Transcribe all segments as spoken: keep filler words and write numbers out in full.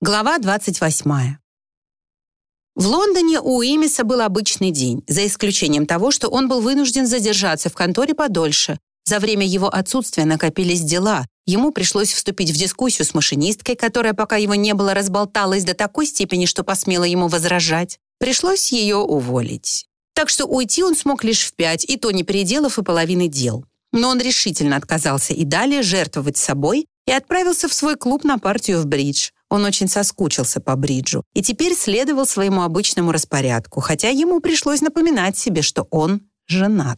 Глава двадцать восьмая. В Лондоне у Уимиса был обычный день, за исключением того, что он был вынужден задержаться в конторе подольше. За время его отсутствия накопились дела. Ему пришлось вступить в дискуссию с машинисткой, которая, пока его не было, разболталась до такой степени, что посмела ему возражать. Пришлось ее уволить. Так что уйти он смог лишь в пять, и то не переделав и половины дел. Но он решительно отказался и далее жертвовать собой и отправился в свой клуб на партию в бридж. Он очень соскучился по бриджу и теперь следовал своему обычному распорядку, хотя ему пришлось напоминать себе, что он женат.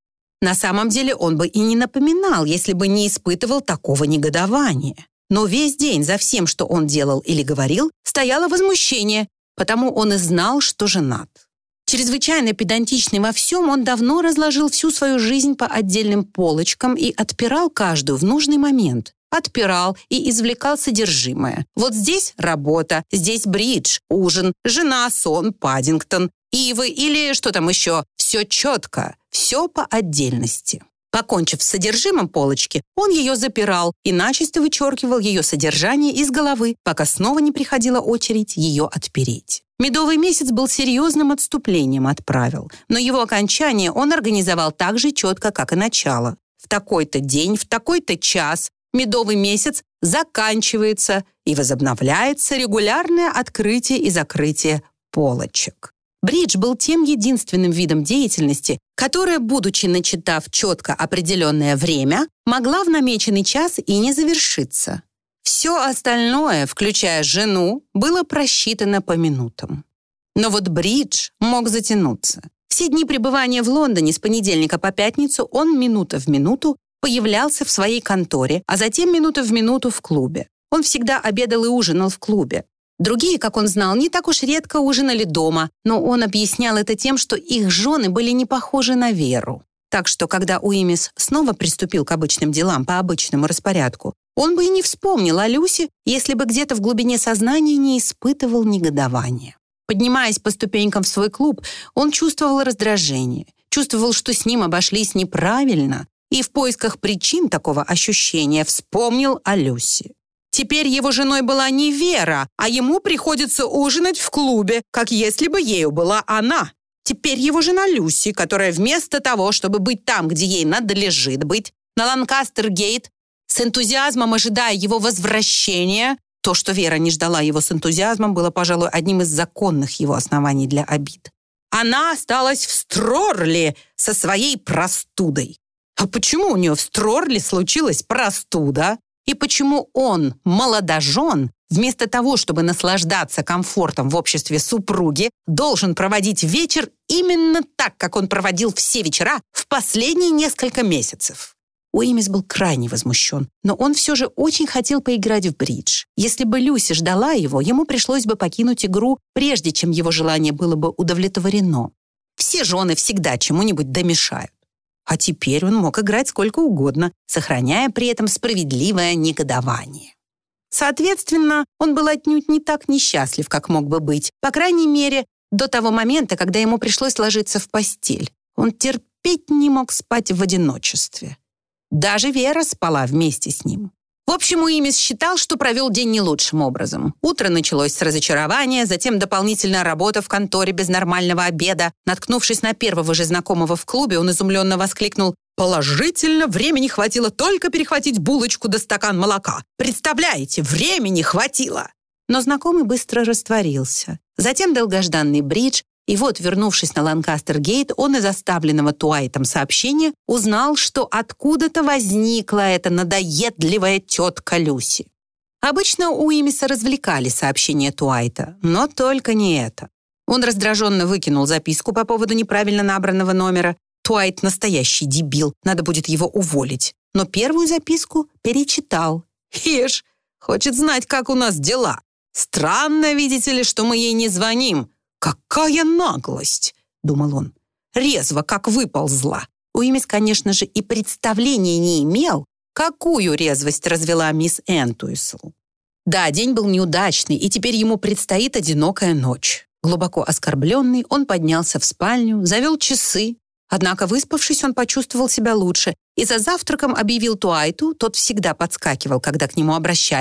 На самом деле он бы и не напоминал, если бы не испытывал такого негодования. Но весь день за всем, что он делал или говорил, стояло возмущение, потому он и знал, что женат. Чрезвычайно педантичный во всем, он давно разложил всю свою жизнь по отдельным полочкам и отпирал каждую в нужный момент. Отпирал и извлекал содержимое. Вот здесь работа, здесь бридж, ужин, жена, сон, Паддингтон, ивы или что там еще. Все четко, все по отдельности. Покончив с содержимым полочки, он ее запирал и начисто вычеркивал ее содержание из головы, пока снова не приходила очередь ее отпереть. Медовый месяц был серьезным отступлением от правил, но его окончание он организовал так же четко, как и начало. В такой-то день, в такой-то час медовый месяц заканчивается и возобновляется регулярное открытие и закрытие полочек. Бридж был тем единственным видом деятельности, которая, будучи начатав четко определенное время, могла в намеченный час и не завершиться. Все остальное, включая жену, было просчитано по минутам. Но вот бридж мог затянуться. Все дни пребывания в Лондоне с понедельника по пятницу он минута в минуту появлялся в своей конторе, а затем минута в минуту в клубе. Он всегда обедал и ужинал в клубе. Другие, как он знал, не так уж редко ужинали дома, но он объяснял это тем, что их жены были не похожи на Веру. Так что, когда Уимис снова приступил к обычным делам по обычному распорядку, он бы и не вспомнил о Люсе, если бы где-то в глубине сознания не испытывал негодования. Поднимаясь по ступенькам в свой клуб, он чувствовал раздражение, чувствовал, что с ним обошлись неправильно, и в поисках причин такого ощущения вспомнил о Люсе. Теперь его женой была не Вера, а ему приходится ужинать в клубе, как если бы ею была она. Теперь его жена Люси, которая вместо того, чтобы быть там, где ей надлежит быть, на Ланкастер-гейт, с энтузиазмом ожидая его возвращения, то, что Вера не ждала его с энтузиазмом, было, пожалуй, одним из законных его оснований для обид. Она осталась в Строрли со своей простудой. А почему у нее в Строрли случилась простуда? И почему он, молодожен, вместо того, чтобы наслаждаться комфортом в обществе супруги, должен проводить вечер именно так, как он проводил все вечера в последние несколько месяцев? Уимис был крайне возмущен, но он все же очень хотел поиграть в бридж. Если бы Люси ждала его, ему пришлось бы покинуть игру, прежде чем его желание было бы удовлетворено. Все жены всегда чему-нибудь домешают. А теперь он мог играть сколько угодно, сохраняя при этом справедливое негодование. Соответственно, он был отнюдь не так несчастлив, как мог бы быть, по крайней мере, до того момента, когда ему пришлось ложиться в постель. Он терпеть не мог спать в одиночестве. Даже Вера спала вместе с ним. В общем, Уимис считал, что провел день не лучшим образом. Утро началось с разочарования, затем дополнительная работа в конторе без нормального обеда. Наткнувшись на первого же знакомого в клубе, он изумленно воскликнул: «Положительно, времени хватило только перехватить булочку да стакан молока. Представляете, времени хватило!» Но знакомый быстро растворился. Затем долгожданный бридж, и вот, вернувшись на Ланкастер-гейт, он из оставленного Туайтом сообщения узнал, что откуда-то возникла эта надоедливая тетка Люси. Обычно у Уимиса развлекали сообщения Туайта, но только не это. Он раздраженно выкинул записку по поводу неправильно набранного номера. Туайт настоящий дебил, надо будет его уволить. Но первую записку перечитал. «Ишь, хочет знать, как у нас дела. Странно, видите ли, что мы ей не звоним. «Какая наглость!» — думал он. «Резво, как выползла». Уимис, конечно же, и представления не имел, какую резвость развела мисс Энтуисл. Да, день был неудачный, и теперь ему предстоит одинокая ночь. Глубоко оскорбленный, он поднялся в спальню, завел часы. Однако, выспавшись, он почувствовал себя лучше и за завтраком объявил Туайту, тот всегда подскакивал, когда к нему обращались: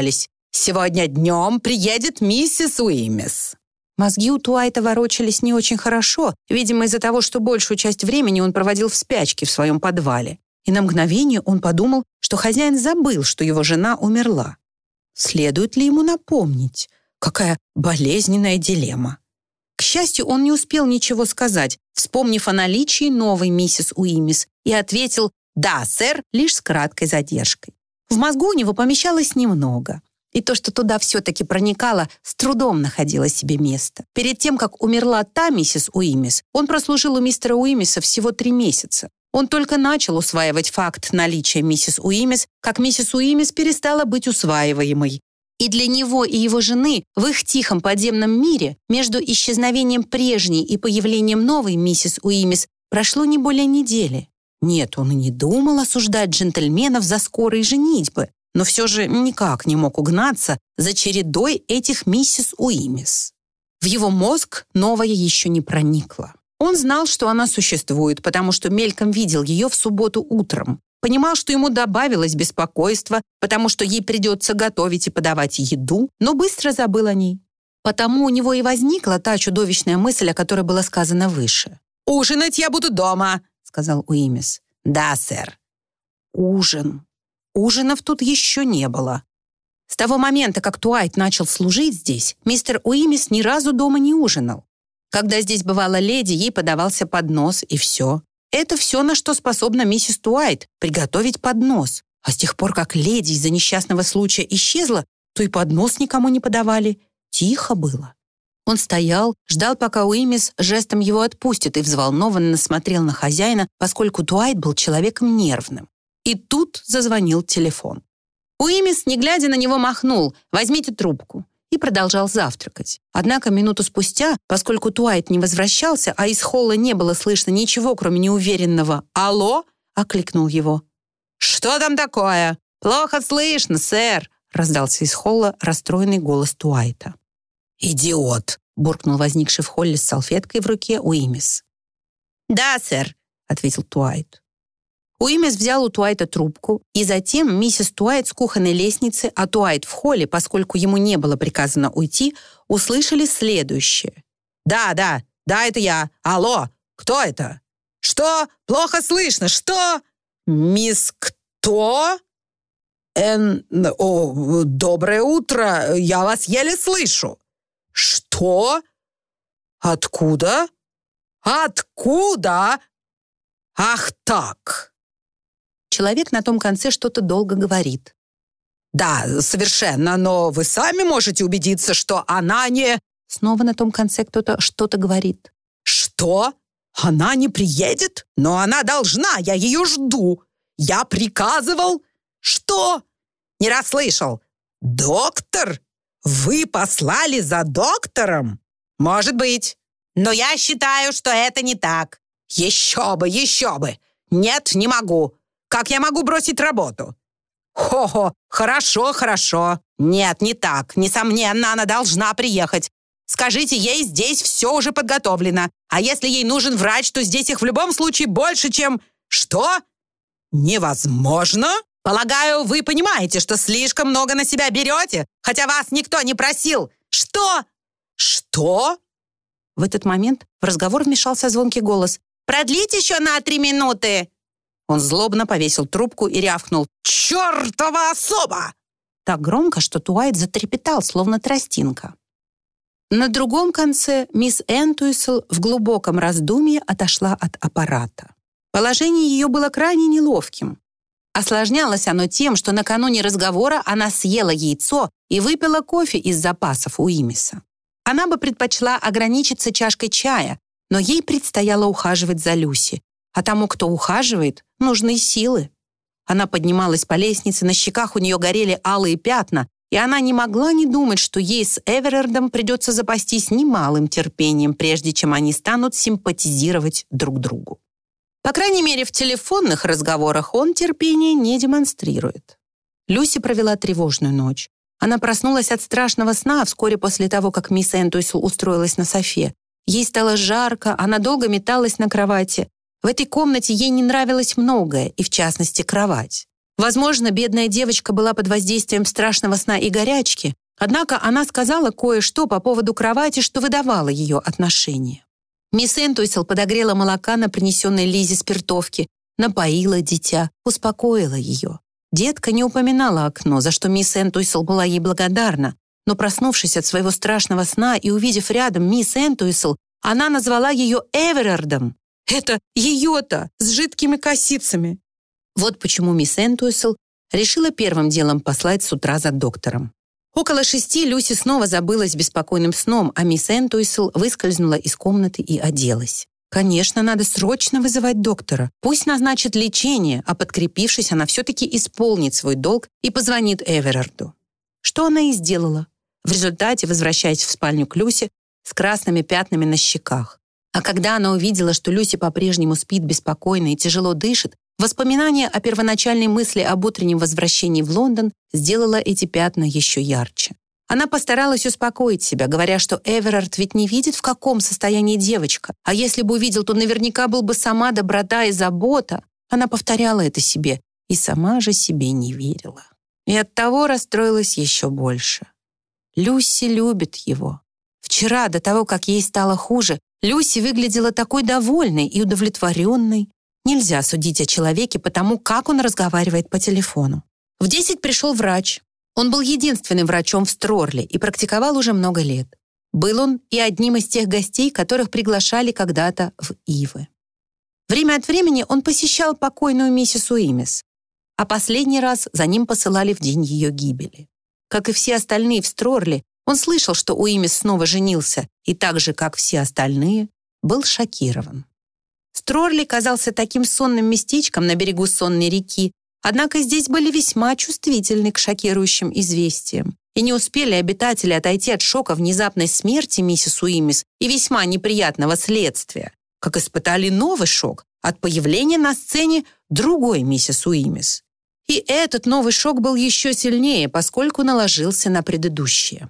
Сегодня днем приедет миссис Уимис». Мозги у Туайта ворочались не очень хорошо, видимо, из-за того, что большую часть времени он проводил в спячке в своем подвале. И на мгновение он подумал, что хозяин забыл, что его жена умерла. Следует ли ему напомнить? Какая болезненная дилемма. К счастью, он не успел ничего сказать, вспомнив о наличии новой миссис Уимис, и ответил «Да, сэр», лишь с краткой задержкой. В мозгу у него помещалось немного. И то, что туда все-таки проникало, с трудом находило себе место. Перед тем, как умерла та миссис Уимис, он прослужил у мистера Уимиса всего три месяца. Он только начал усваивать факт наличия миссис Уимис, как миссис Уимис перестала быть усваиваемой. И для него и его жены в их тихом подземном мире между исчезновением прежней и появлением новой миссис Уимис прошло не более недели. Нет, он и не думал осуждать джентльменов за скорые женитьбы, но все же никак не мог угнаться за чередой этих миссис Уимис. В его мозг новая еще не проникла. Он знал, что она существует, потому что мельком видел ее в субботу утром. Понимал, что ему добавилось беспокойство, потому что ей придется готовить и подавать еду, но быстро забыл о ней. Потому у него и возникла та чудовищная мысль, о которой было сказано выше. «Ужинать я буду дома», — сказал Уимис. «Да, сэр». Ужин. Ужинов тут еще не было. С того момента, как Туайт начал служить здесь, мистер Уимис ни разу дома не ужинал. Когда здесь бывала леди, ей подавался поднос, и все. Это все, на что способна миссис Туайт — приготовить поднос. А с тех пор, как леди из-за несчастного случая исчезла, то и поднос никому не подавали. Тихо было. Он стоял, ждал, пока Уимис жестом его отпустит, и взволнованно смотрел на хозяина, поскольку Туайт был человеком нервным. И тут зазвонил телефон. Уимис, не глядя на него, махнул «Возьмите трубку» и продолжал завтракать. Однако минуту спустя, поскольку Туайт не возвращался, а из холла не было слышно ничего, кроме неуверенного «Алло!», окликнул его. «Что там такое?» «Плохо слышно, сэр», — раздался из холла расстроенный голос Туайта. «Идиот!» — буркнул возникший в холле с салфеткой в руке Уимис. «Да, сэр», — ответил Туайт. Уимис взял у Туайта трубку, и затем миссис Туайт с кухонной лестницы, а Туайт в холле, поскольку ему не было приказано уйти, услышали следующее. «Да, да, да, это я. Алло, кто это? Что? Плохо слышно, что? Мисс кто? Эн... О, доброе утро, я вас еле слышу. Что? Откуда? Откуда? Ах так!» Человек на том конце что-то долго говорит. «Да, совершенно, но вы сами можете убедиться, что она не...» Снова на том конце кто-то что-то говорит. «Что? Она не приедет? Но она должна, я ее жду. Я приказывал...» «Что? Не расслышал. Доктор? Вы послали за доктором?» «Может быть. Но я считаю, что это не так. Еще бы, еще бы. Нет, не могу. Как я могу бросить работу?» «Хо-хо, хорошо, хорошо. Нет, не так. Несомненно, она должна приехать. Скажите ей, здесь все уже подготовлено. А если ей нужен врач, то здесь их в любом случае больше, чем... Что? Невозможно? Полагаю, вы понимаете, что слишком много на себя берете, хотя вас никто не просил. Что? Что?» В этот момент в разговор вмешался звонкий голос. «Продлить еще на три минуты!» Он злобно повесил трубку и рявкнул «Чёртова особа!» так громко, что Туайт затрепетал, словно тростинка. На другом конце мисс Энтуисл в глубоком раздумье отошла от аппарата. Положение ее было крайне неловким. Осложнялось оно тем, что накануне разговора она съела яйцо и выпила кофе из запасов Уимиса. Она бы предпочла ограничиться чашкой чая, но ей предстояло ухаживать за Люси. А тому, кто ухаживает, нужны силы. Она поднималась по лестнице, на щеках у нее горели алые пятна, и она не могла не думать, что ей с Эверардом придется запастись немалым терпением, прежде чем они станут симпатизировать друг другу. По крайней мере, в телефонных разговорах он терпение не демонстрирует. Люси провела тревожную ночь. Она проснулась от страшного сна вскоре после того, как мисс Энтуисл устроилась на софе. Ей стало жарко, она долго металась на кровати. В этой комнате ей не нравилось многое, и в частности кровать. Возможно, бедная девочка была под воздействием страшного сна и горячки, однако она сказала кое-что по поводу кровати, что выдавало ее отношение. Мисс Энтуисл подогрела молока на принесенной Лизе спиртовке, напоила дитя, успокоила ее. Детка не упоминала окно, за что мисс Энтуисл была ей благодарна, но, проснувшись от своего страшного сна и увидев рядом мисс Энтуисл, она назвала ее Эверардом. Это ее-то, с жидкими косицами. Вот почему мисс Энтуисл решила первым делом послать с утра за доктором. Около шести Люси снова забылась беспокойным сном, а мисс Энтуисл выскользнула из комнаты и оделась. Конечно, надо срочно вызывать доктора. Пусть назначит лечение, а подкрепившись, она все-таки исполнит свой долг и позвонит Эверарду. Что она и сделала. В результате, возвращаясь в спальню к Люси, с красными пятнами на щеках. А когда она увидела, что Люси по-прежнему спит беспокойно и тяжело дышит, воспоминание о первоначальной мысли об утреннем возвращении в Лондон сделало эти пятна еще ярче. Она постаралась успокоить себя, говоря, что Эверард ведь не видит, в каком состоянии девочка, а если бы увидел, то наверняка был бы сама доброта и забота. Она повторяла это себе и сама же себе не верила. И оттого расстроилась еще больше. Люси любит его. Вчера, до того, как ей стало хуже, Люси выглядела такой довольной и удовлетворенной. Нельзя судить о человеке по тому, как он разговаривает по телефону. В десять пришел врач. Он был единственным врачом в Строрле и практиковал уже много лет. Был он и одним из тех гостей, которых приглашали когда-то в Ивы. Время от времени он посещал покойную миссис Уимис, а последний раз за ним посылали в день ее гибели. Как и все остальные в Строрле, он слышал, что Уимис снова женился, и так же, как все остальные, был шокирован. Строрли казался таким сонным местечком на берегу сонной реки, однако здесь были весьма чувствительны к шокирующим известиям. И не успели обитатели отойти от шока внезапной смерти миссис Уимис и весьма неприятного следствия, как испытали новый шок от появления на сцене другой миссис Уимис. И этот новый шок был еще сильнее, поскольку наложился на предыдущие.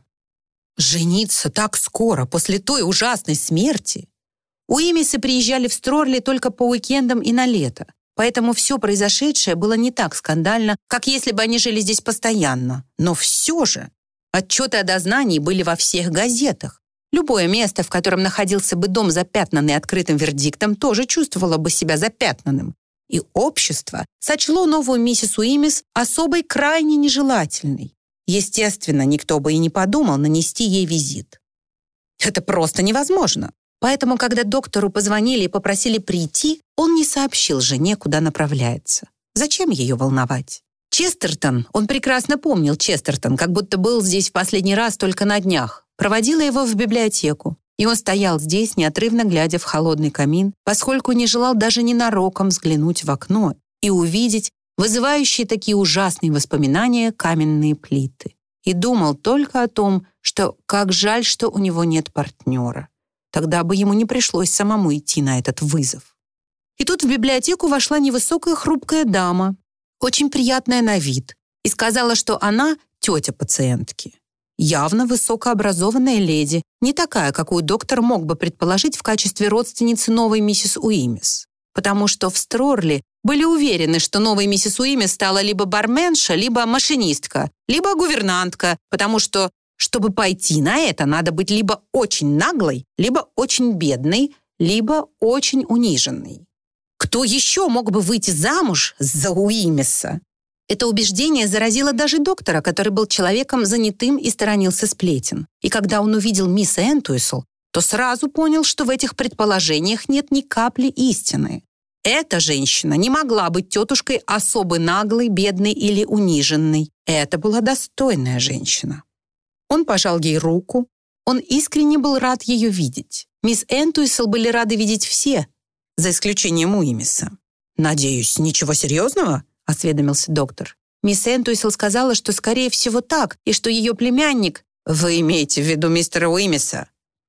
Жениться так скоро, после той ужасной смерти? Уимисы приезжали в Строрли только по уикендам и на лето, поэтому все произошедшее было не так скандально, как если бы они жили здесь постоянно. Но все же отчеты о дознании были во всех газетах. Любое место, в котором находился бы дом, запятнанный открытым вердиктом, тоже чувствовало бы себя запятнанным. И общество сочло новую миссис Уимис особой крайне нежелательной. Естественно, никто бы и не подумал нанести ей визит. Это просто невозможно. Поэтому, когда доктору позвонили и попросили прийти, он не сообщил жене, куда направляется. Зачем ее волновать? Честертон, он прекрасно помнил Честертон, как будто был здесь в последний раз только на днях. Проводила его в библиотеку. И он стоял здесь, неотрывно глядя в холодный камин, поскольку не желал даже ненароком взглянуть в окно и увидеть вызывающие такие ужасные воспоминания каменные плиты. И думал только о том, что как жаль, что у него нет партнера. Тогда бы ему не пришлось самому идти на этот вызов. И тут в библиотеку вошла невысокая хрупкая дама, очень приятная на вид, и сказала, что она тетя пациентки. Явно высокообразованная леди, не такая, какую доктор мог бы предположить в качестве родственницы новой миссис Уимис. Потому что в Строрли были уверены, что новой миссис Уимис стала либо барменша, либо машинистка, либо гувернантка, потому что чтобы пойти на это, надо быть либо очень наглой, либо очень бедной, либо очень униженной. Кто еще мог бы выйти замуж за Уимиса? Это убеждение заразило даже доктора, который был человеком занятым и сторонился сплетен. И когда он увидел мисс Энтуисл, то сразу понял, что в этих предположениях нет ни капли истины. Эта женщина не могла быть тетушкой особо наглой, бедной или униженной. Это была достойная женщина. Он пожал ей руку. Он искренне был рад ее видеть. Мисс Энтуисл были рады видеть все, за исключением Уимиса. «Надеюсь, ничего серьезного?» — осведомился доктор. Мисс Энтуисл сказала, что скорее всего так, и что ее племянник... «Вы имеете в виду мистера Уимиса?»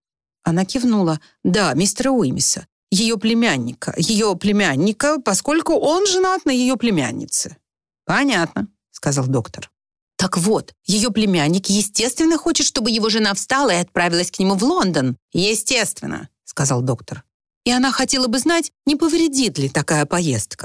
Она кивнула. «Да, мистера Уимиса. Ее племянника. Ее племянника, поскольку он женат на ее племяннице». «Понятно», — сказал доктор. «Так вот, ее племянник, естественно, хочет, чтобы его жена встала и отправилась к нему в Лондон». «Естественно», — сказал доктор. «И она хотела бы знать, не повредит ли такая поездка».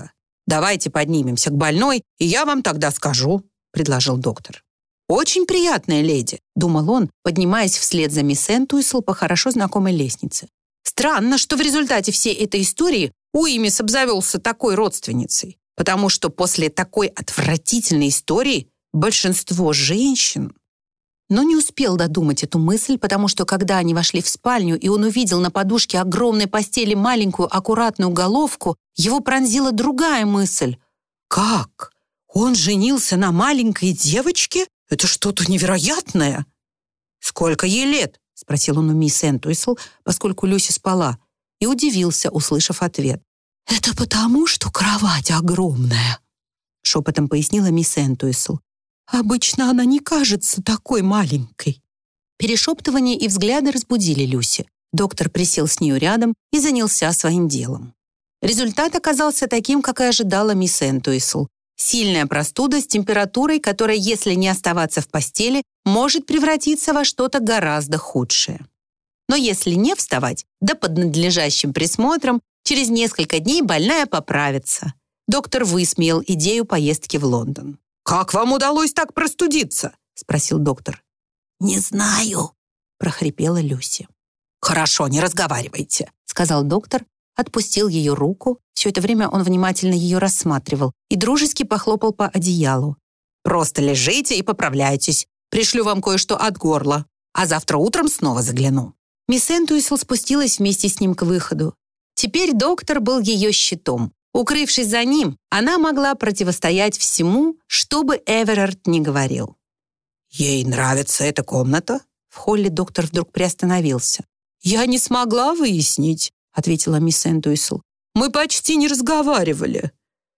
«Давайте поднимемся к больной, и я вам тогда скажу», — предложил доктор. «Очень приятная леди», — думал он, поднимаясь вслед за мисс Энтуисл по хорошо знакомой лестнице. «Странно, что в результате всей этой истории Уимис обзавелся такой родственницей, потому что после такой отвратительной истории большинство женщин...» Но не успел додумать эту мысль, потому что, когда они вошли в спальню, и он увидел на подушке огромной постели маленькую аккуратную головку, его пронзила другая мысль. «Как? Он женился на маленькой девочке? Это что-то невероятное!» «Сколько ей лет?» — спросил он у мисс Энтуисл, поскольку Люси спала, и удивился, услышав ответ. «Это потому, что кровать огромная», — шепотом пояснила мисс Энтуисл. «Обычно она не кажется такой маленькой». Перешептывания и взгляды разбудили Люси. Доктор присел с нею рядом и занялся своим делом. Результат оказался таким, как и ожидала мисс Энтуисл. Сильная простуда с температурой, которая, если не оставаться в постели, может превратиться во что-то гораздо худшее. Но если не вставать, да под надлежащим присмотром, через несколько дней больная поправится. Доктор высмеял идею поездки в Лондон. «Как вам удалось так простудиться?» — спросил доктор. «Не знаю», — прохрипела Люси. «Хорошо, не разговаривайте», — сказал доктор, отпустил ее руку. Все это время он внимательно ее рассматривал и дружески похлопал по одеялу. «Просто лежите и поправляйтесь. Пришлю вам кое-что от горла, а завтра утром снова загляну». Мисс Энтуисл спустилась вместе с ним к выходу. Теперь доктор был ее щитом. Укрывшись за ним, она могла противостоять всему, что бы Эверард ни говорил. «Ей нравится эта комната?» В холле доктор вдруг приостановился. «Я не смогла выяснить», — ответила мисс Энтуисл. «Мы почти не разговаривали».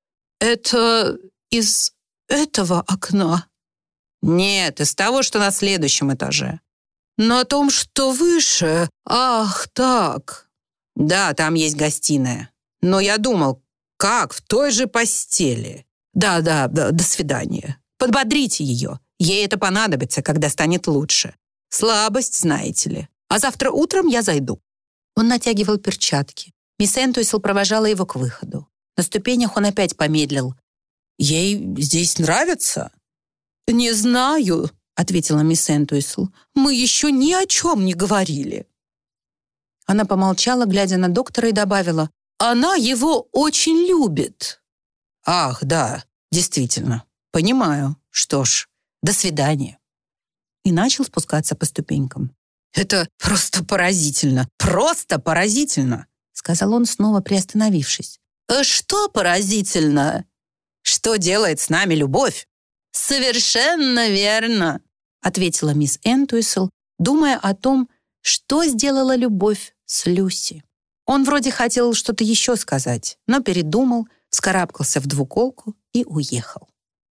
«Это из этого окна?» «Нет, из того, что на следующем этаже». «На том, что выше? Ах, так». «Да, там есть гостиная. Но я думал, как в той же постели?» «Да, да, да, до свидания. Подбодрите ее. Ей это понадобится, когда станет лучше. Слабость, знаете ли. А завтра утром я зайду». Он натягивал перчатки. Мисс Энтуисл провожала его к выходу. На ступенях он опять помедлил. «Ей здесь нравится?» «Не знаю», — ответила мисс Энтуисл. «Мы еще ни о чем не говорили». Она помолчала, глядя на доктора, и добавила: «Она его очень любит». «Ах, да, действительно. Понимаю. Что ж, до свидания». И начал спускаться по ступенькам. «Это просто поразительно, просто поразительно», — сказал он, снова приостановившись. «Что поразительно? Что делает с нами любовь?» «Совершенно верно», — ответила мисс Энтуисл, думая о том, что сделала любовь с Люси. Он вроде хотел что-то еще сказать, но передумал, вскарабкался в двуколку и уехал.